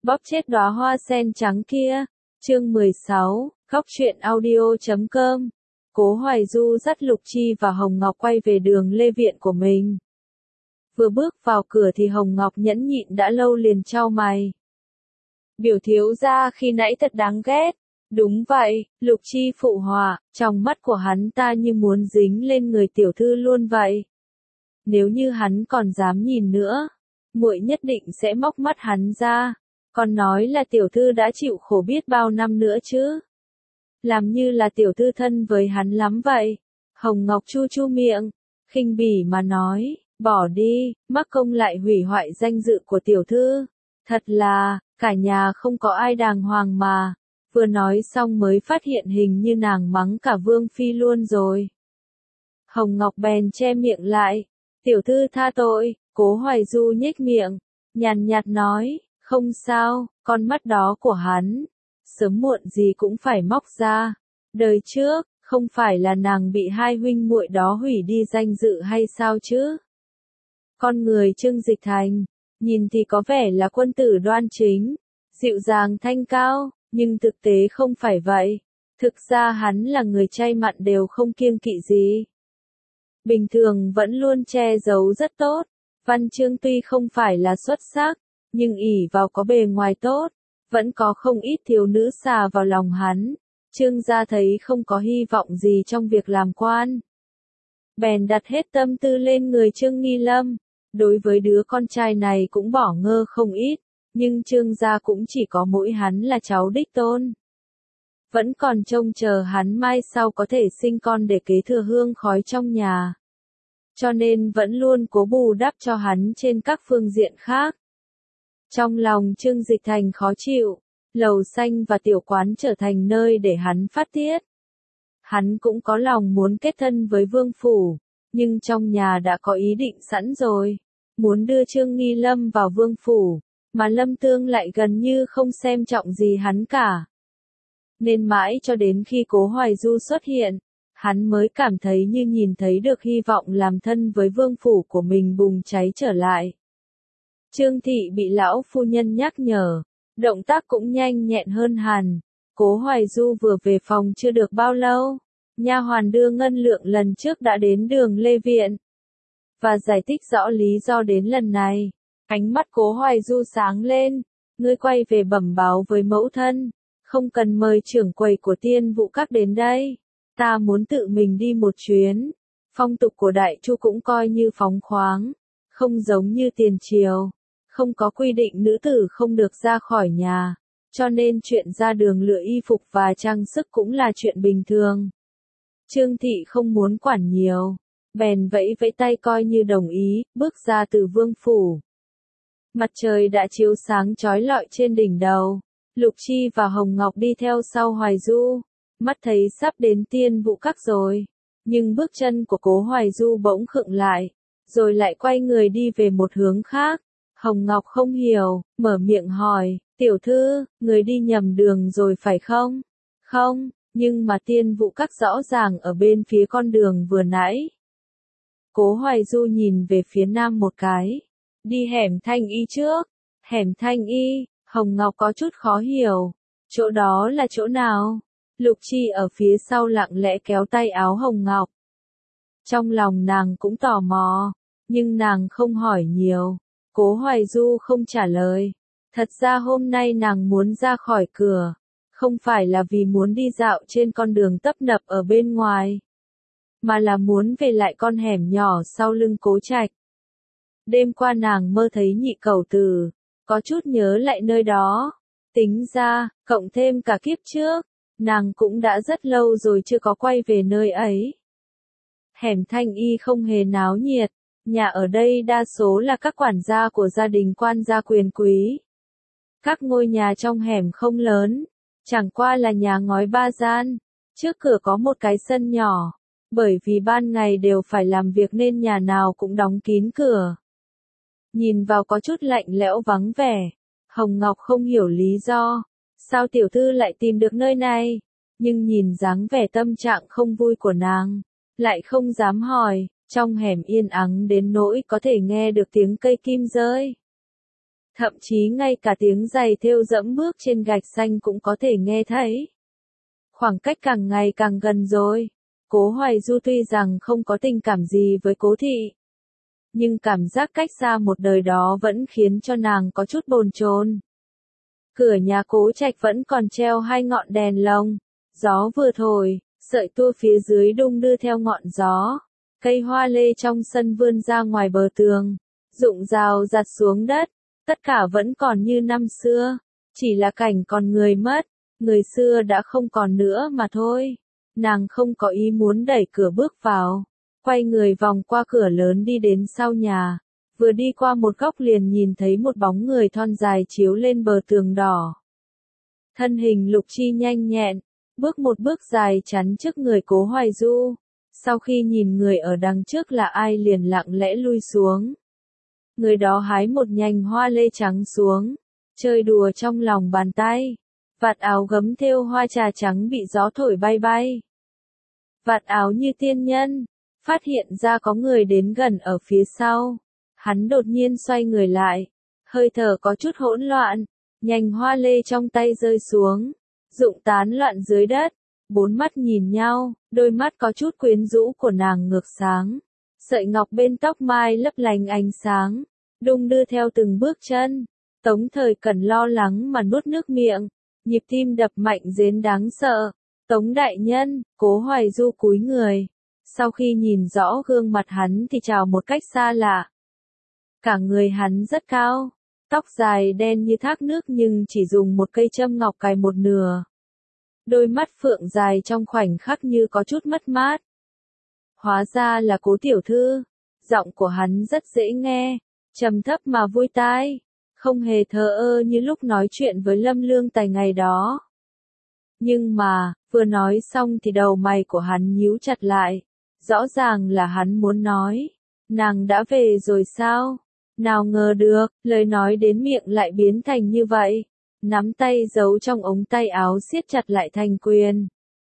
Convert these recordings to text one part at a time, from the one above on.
Bóp chết đóa hoa sen trắng kia. Chương 16, Khóc truyện audio.com. Cố Hoài Du dắt Lục Chi và Hồng Ngọc quay về đường Lê Viện của mình. Vừa bước vào cửa thì Hồng Ngọc nhẫn nhịn đã lâu liền chau mày. Biểu thiếu gia khi nãy thật đáng ghét. Đúng vậy, Lục Chi phụ họa, trong mắt của hắn ta như muốn dính lên người tiểu thư luôn vậy. Nếu như hắn còn dám nhìn nữa, muội nhất định sẽ móc mắt hắn ra. Còn nói là tiểu thư đã chịu khổ biết bao năm nữa chứ. Làm như là tiểu thư thân với hắn lắm vậy. Hồng Ngọc chu chu miệng, khinh bỉ mà nói, bỏ đi, mắc công lại hủy hoại danh dự của tiểu thư. Thật là, cả nhà không có ai đàng hoàng mà. Vừa nói xong mới phát hiện hình như nàng mắng cả Vương Phi luôn rồi. Hồng Ngọc bèn che miệng lại, tiểu thư tha tội. Cố Hoài Du nhếch miệng, nhàn nhạt nói, không sao, con mắt đó của hắn, sớm muộn gì cũng phải móc ra. Đời trước, không phải là nàng bị hai huynh muội đó hủy đi danh dự hay sao chứ? Con người Trương Dịch Thành, nhìn thì có vẻ là quân tử đoan chính, dịu dàng thanh cao, nhưng thực tế không phải vậy. Thực ra hắn là người chay mặn đều không kiêng kỵ gì. Bình thường vẫn luôn che giấu rất tốt, văn chương tuy không phải là xuất sắc, nhưng ỷ vào có bề ngoài tốt, vẫn có không ít thiếu nữ xà vào lòng hắn. Trương gia thấy không có hy vọng gì trong việc làm quan, bèn đặt hết tâm tư lên người Trương Nghi Lâm. Đối với đứa con trai này cũng bỏ ngơ không ít, nhưng Trương gia cũng chỉ có mỗi hắn là cháu đích tôn. Vẫn còn trông chờ hắn mai sau có thể sinh con để kế thừa hương khói trong nhà. Cho nên vẫn luôn cố bù đắp cho hắn trên các phương diện khác. Trong lòng Trương Dịch Thành khó chịu, lầu xanh và tiểu quán trở thành nơi để hắn phát tiết. Hắn cũng có lòng muốn kết thân với Vương Phủ, nhưng trong nhà đã có ý định sẵn rồi, muốn đưa Trương Nghi Lâm vào Vương Phủ, mà Lâm Tương lại gần như không xem trọng gì hắn cả. Nên mãi cho đến khi Cố Hoài Du xuất hiện, hắn mới cảm thấy như nhìn thấy được hy vọng làm thân với Vương Phủ của mình bùng cháy trở lại. Trương Thị bị lão phu nhân nhắc nhở, động tác cũng nhanh nhẹn hơn hẳn. Cố Hoài Du vừa về phòng chưa được bao lâu, nha hoàn đưa ngân lượng lần trước đã đến đường Lê Viện và giải thích rõ lý do đến lần này. Ánh mắt Cố Hoài Du sáng lên, ngươi quay về bẩm báo với mẫu thân, không cần mời trưởng quầy của Tiên Vụ Các đến đây, ta muốn tự mình đi một chuyến. Phong tục của Đại Chu cũng coi như phóng khoáng, không giống như tiền triều, không có quy định nữ tử không được ra khỏi nhà, cho nên chuyện ra đường lựa y phục và trang sức cũng là chuyện bình thường. Trương Thị không muốn quản nhiều, bèn vẫy vẫy tay coi như đồng ý, bước ra từ Vương Phủ. Mặt trời đã chiếu sáng chói lọi trên đỉnh đầu, Lục Chi và Hồng Ngọc đi theo sau Hoài Du, mắt thấy sắp đến Tiên Vụ Các rồi, nhưng bước chân của Cố Hoài Du bỗng khựng lại, rồi lại quay người đi về một hướng khác. Hồng Ngọc không hiểu, mở miệng hỏi, tiểu thư, người đi nhầm đường rồi phải không? Không, nhưng mà Tiên Vụ Các rõ ràng ở bên phía con đường vừa nãy. Cố Hoài Du nhìn về phía nam một cái, đi hẻm Thanh Y trước. Hẻm Thanh Y, Hồng Ngọc có chút khó hiểu, chỗ đó là chỗ nào? Lục Chi ở phía sau lặng lẽ kéo tay áo Hồng Ngọc. Trong lòng nàng cũng tò mò, nhưng nàng không hỏi nhiều. Cố Hoài Du không trả lời. Thật ra hôm nay nàng muốn ra khỏi cửa, không phải là vì muốn đi dạo trên con đường tấp nập ở bên ngoài, mà là muốn về lại con hẻm nhỏ sau lưng Cố Trạch. Đêm qua nàng mơ thấy Nhị Cẩu Tử, có chút nhớ lại nơi đó. Tính ra, cộng thêm cả kiếp trước, nàng cũng đã rất lâu rồi chưa có quay về nơi ấy. Hẻm Thanh Y không hề náo nhiệt, nhà ở đây đa số là các quản gia của gia đình quan gia quyền quý. Các ngôi nhà trong hẻm không lớn, chẳng qua là nhà ngói ba gian, trước cửa có một cái sân nhỏ, bởi vì ban ngày đều phải làm việc nên nhà nào cũng đóng kín cửa. Nhìn vào có chút lạnh lẽo vắng vẻ, Hồng Ngọc không hiểu lý do, sao tiểu thư lại tìm được nơi này, nhưng nhìn dáng vẻ tâm trạng không vui của nàng, lại không dám hỏi. Trong hẻm yên ắng đến nỗi có thể nghe được tiếng cây kim rơi. Thậm chí ngay cả tiếng giày thêu dẫm bước trên gạch xanh cũng có thể nghe thấy. Khoảng cách càng ngày càng gần rồi. Cố Hoài Du tuy rằng không có tình cảm gì với Cố Thị, nhưng cảm giác cách xa một đời đó vẫn khiến cho nàng có chút bồn chồn. Cửa nhà Cố Trạch vẫn còn treo 2 ngọn đèn lồng. Gió vừa thổi, sợi tua phía dưới đung đưa theo ngọn gió. Cây hoa lê trong sân vươn ra ngoài bờ tường, rụng rào giặt xuống đất. Tất cả vẫn còn như năm xưa, chỉ là cảnh còn người mất, người xưa đã không còn nữa mà thôi. Nàng không có ý muốn đẩy cửa bước vào, quay người vòng qua cửa lớn đi đến sau nhà, vừa đi qua một góc liền nhìn thấy một bóng người thon dài chiếu lên bờ tường đỏ. Thân hình Lục Chi nhanh nhẹn, bước một bước dài chắn trước người Cố Hoài Du, sau khi nhìn người ở đằng trước là ai liền lặng lẽ lui xuống. Người đó hái một nhành hoa lê trắng xuống, chơi đùa trong lòng bàn tay. Vạt áo gấm thêu hoa trà trắng bị gió thổi bay bay. Vạt áo như tiên nhân, phát hiện ra có người đến gần ở phía sau. Hắn đột nhiên xoay người lại, hơi thở có chút hỗn loạn, nhành hoa lê trong tay rơi xuống, rụng tán loạn dưới đất. 4 mắt nhìn nhau, đôi mắt có chút quyến rũ của nàng ngược sáng. Sợi ngọc bên tóc mai lấp lánh ánh sáng, đung đưa theo từng bước chân. Tống Thời Cẩn lo lắng mà nuốt nước miệng, nhịp tim đập mạnh đến đáng sợ. Tống đại nhân, Cố Hoài Du cúi người. Sau khi nhìn rõ gương mặt hắn thì chào một cách xa lạ. Cả người hắn rất cao, tóc dài đen như thác nước nhưng chỉ dùng một cây châm ngọc cài một nửa. Đôi mắt phượng dài trong khoảnh khắc như có chút mất mát. Hóa ra là Cố tiểu thư, giọng của hắn rất dễ nghe, trầm thấp mà vui tai, không hề thờ ơ như lúc nói chuyện với Lâm Lương Tài ngày đó. Nhưng mà, vừa nói xong thì đầu mày của hắn nhíu chặt lại, rõ ràng là hắn muốn nói, nàng đã về rồi sao? Nào ngờ được, lời nói đến miệng lại biến thành như vậy. Nắm tay giấu trong ống tay áo siết chặt lại thành quyền.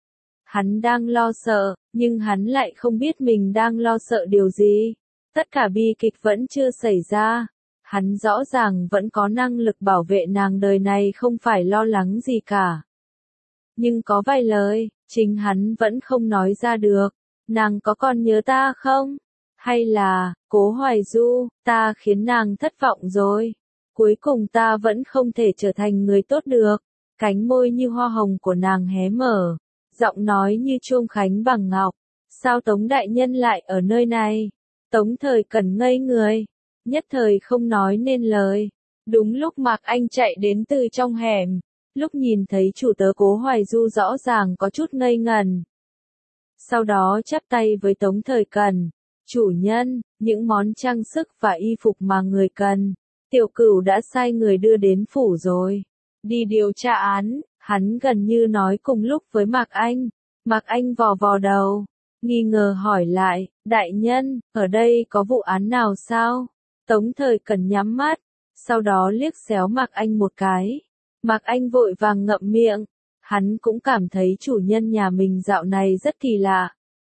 Hắn đang lo sợ, nhưng hắn lại không biết mình đang lo sợ điều gì. Tất cả bi kịch vẫn chưa xảy ra. Hắn rõ ràng vẫn có năng lực bảo vệ nàng đời này không phải lo lắng gì cả. Nhưng có vài lời, chính hắn vẫn không nói ra được. Nàng có còn nhớ ta không? Hay là, Cố Hoài Du, ta khiến nàng thất vọng rồi. Cuối cùng ta vẫn không thể trở thành người tốt được. Cánh môi như hoa hồng của nàng hé mở, giọng nói như chuông khánh bằng ngọc. Sao Tống đại nhân lại ở nơi này? Tống Thời Cẩn ngây người, nhất thời không nói nên lời. Đúng lúc Mạc Anh chạy đến từ trong hẻm, lúc nhìn thấy chủ tớ Cố Hoài Du rõ ràng có chút ngây ngần. Sau đó chắp tay với Tống Thời Cẩn, chủ nhân, những món trang sức và y phục mà người cần, Tiểu Cửu đã sai người đưa đến phủ rồi. Đi điều tra án, hắn gần như nói cùng lúc với Mạc Anh. Mạc Anh vò vò đầu, nghi ngờ hỏi lại, đại nhân, ở đây có vụ án nào sao? Tống Thời Cẩn nhắm mắt, sau đó liếc xéo Mạc Anh một cái. Mạc Anh vội vàng ngậm miệng, hắn cũng cảm thấy chủ nhân nhà mình dạo này rất kỳ lạ.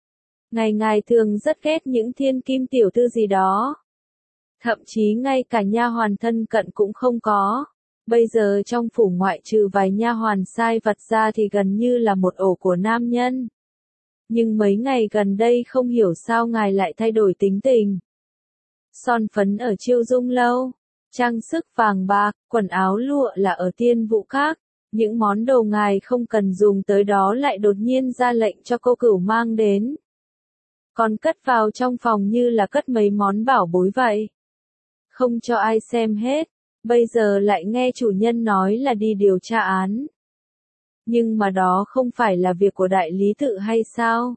Ngày thường rất ghét những thiên kim tiểu thư gì đó. Thậm chí ngay cả nha hoàn thân cận cũng không có. Bây giờ trong phủ ngoại trừ vài nha hoàn sai vặt ra thì gần như là một ổ của nam nhân. Nhưng mấy ngày gần đây không hiểu sao ngài lại thay đổi tính tình. Son phấn ở Chiêu Dung lâu, trang sức vàng bạc, quần áo lụa là ở Tiên Vũ Các. Những món đồ ngài không cần dùng tới đó lại đột nhiên ra lệnh cho cô Cửu mang đến. Còn cất vào trong phòng như là cất mấy món bảo bối vậy. Không cho ai xem hết, bây giờ lại nghe chủ nhân nói là đi điều tra án. Nhưng mà đó không phải là việc của đại lý tự hay sao?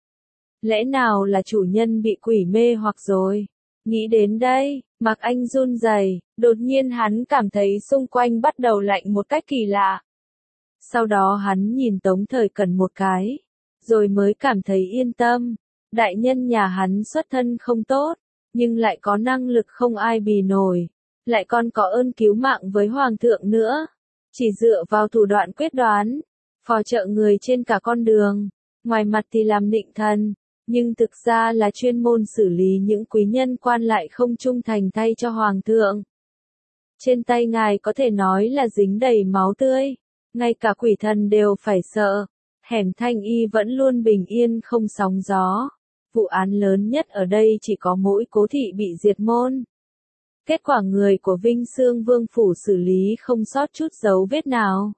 Lẽ nào là chủ nhân bị quỷ mê hoặc rồi? Nghĩ đến đây, Mạc Anh run rẩy, đột nhiên hắn cảm thấy xung quanh bắt đầu lạnh một cách kỳ lạ. Sau đó hắn nhìn Tống Thời Cẩn một cái, rồi mới cảm thấy yên tâm. Đại nhân nhà hắn xuất thân không tốt, nhưng lại có năng lực không ai bì nổi, lại còn có ơn cứu mạng với hoàng thượng nữa. Chỉ dựa vào thủ đoạn quyết đoán, phò trợ người trên cả con đường, ngoài mặt thì làm nịnh thần, nhưng thực ra là chuyên môn xử lý những quý nhân quan lại không trung thành thay cho hoàng thượng. Trên tay ngài có thể nói là dính đầy máu tươi. Ngay cả quỷ thần đều phải sợ. Hẻm Thanh Y vẫn luôn bình yên không sóng gió. Vụ án lớn nhất ở đây chỉ có mỗi Cố thị bị diệt môn. Kết quả người của Vinh Xương Vương phủ xử lý không sót chút dấu vết nào.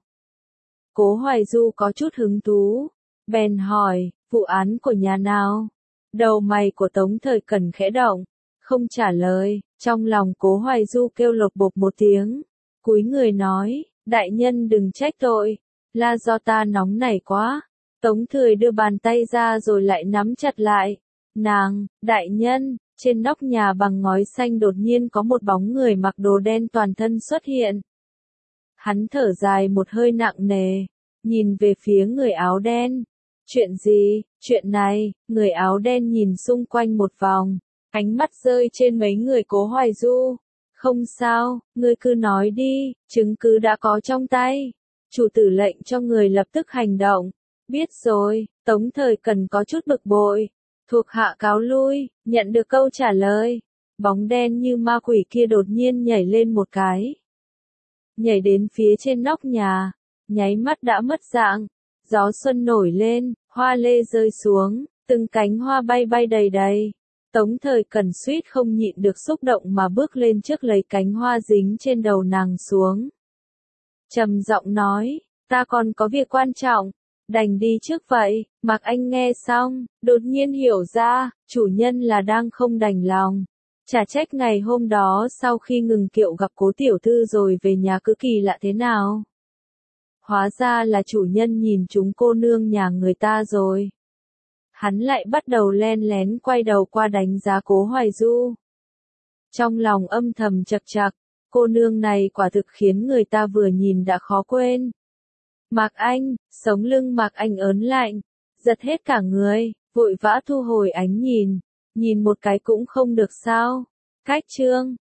Cố Hoài Du có chút hứng thú. Bèn hỏi, vụ án của nhà nào? Đầu mày của Tống Thời Cẩn khẽ động. Không trả lời, trong lòng Cố Hoài Du kêu lột bột một tiếng. Cúi người nói, đại nhân đừng trách tội. Là do ta nóng nảy quá. Tống Thời đưa bàn tay ra rồi lại nắm chặt lại. Nàng, đại nhân, trên nóc nhà bằng ngói xanh đột nhiên có một bóng người mặc đồ đen toàn thân xuất hiện. Hắn thở dài một hơi nặng nề, nhìn về phía người áo đen. Chuyện gì? Chuyện này, người áo đen nhìn xung quanh một vòng, ánh mắt rơi trên mấy người Cố Hoài Du. Không sao, ngươi cứ nói đi, chứng cứ đã có trong tay. Chủ tử lệnh cho người lập tức hành động. Biết rồi, Tống Thời Cần có chút bực bội. Thuộc hạ cáo lui, nhận được câu trả lời. Bóng đen như ma quỷ kia đột nhiên nhảy lên một cái. Nhảy đến phía trên nóc nhà, nháy mắt đã mất dạng. Gió xuân nổi lên, hoa lê rơi xuống, từng cánh hoa bay bay đầy đầy. Tống Thời Cần suýt không nhịn được xúc động mà bước lên trước lấy cánh hoa dính trên đầu nàng xuống. Trầm giọng nói, ta còn có việc quan trọng, đành đi trước vậy. Mạc Anh nghe xong, đột nhiên hiểu ra, chủ nhân là đang không đành lòng. Chả trách ngày hôm đó sau khi ngừng kiệu gặp Cố tiểu thư rồi về nhà cứ kỳ lạ thế nào. Hóa ra là chủ nhân nhìn chúng cô nương nhà người ta rồi. Hắn lại bắt đầu len lén quay đầu qua đánh giá Cố Hoài Du. Trong lòng âm thầm chật chật, cô nương này quả thực khiến người ta vừa nhìn đã khó quên. Mạc Anh, sống lưng Mạc Anh ớn lạnh, giật hết cả người, vội vã thu hồi ánh nhìn một cái cũng không được sao. Cách chương